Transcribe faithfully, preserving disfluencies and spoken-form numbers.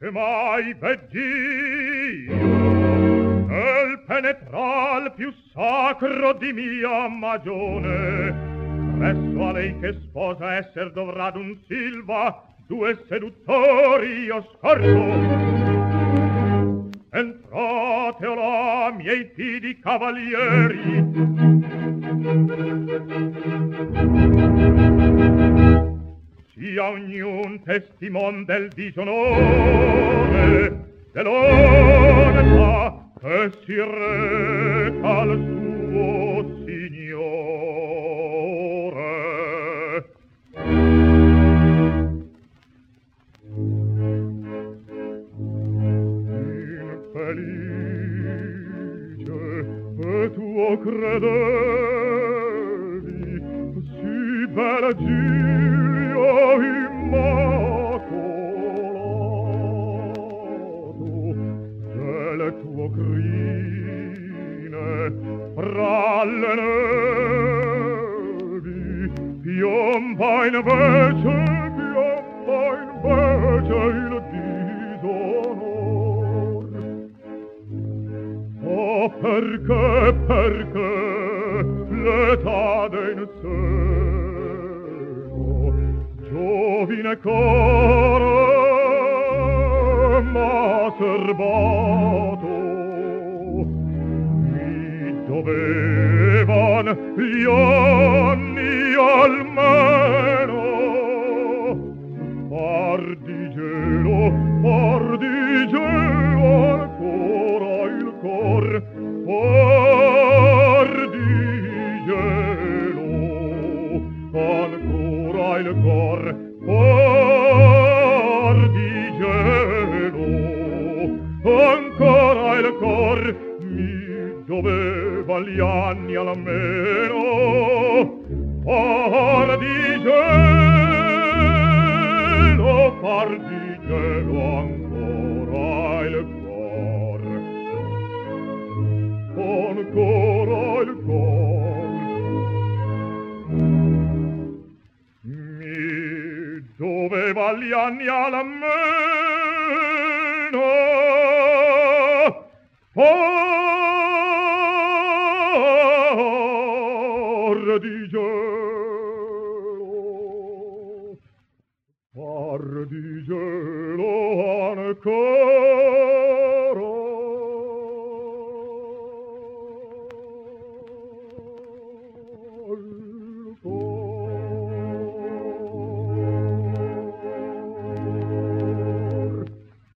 che mai vegg'io nel penetral più sacro di mia magione, presso a lei che sposa esser dovrà d'un Silva due seduttori io scorso. Entrate olà, miei fidi cavalieri, sia ognun testimon del disonore, dell'onestà che si reca al suo signore. Infelice, e tuo credevi, si bella Giglio immacolato, del tuo crine fra le nevi, piomba invece, piomba invece il disonor. Oh, perché, perché l'età del seno, giovine core m'ha serbato, mi dovevan gli anni almeno par di gelo, par di gelo ancora il cor, par di gelo ancora il cor, par di gelo ancora il cor, mi doveva gli anni almeno par di gelo, par di gelo ancora il cor, ancora il cor, mi doveva gli anni almeno par di gelo, par di gelo ancora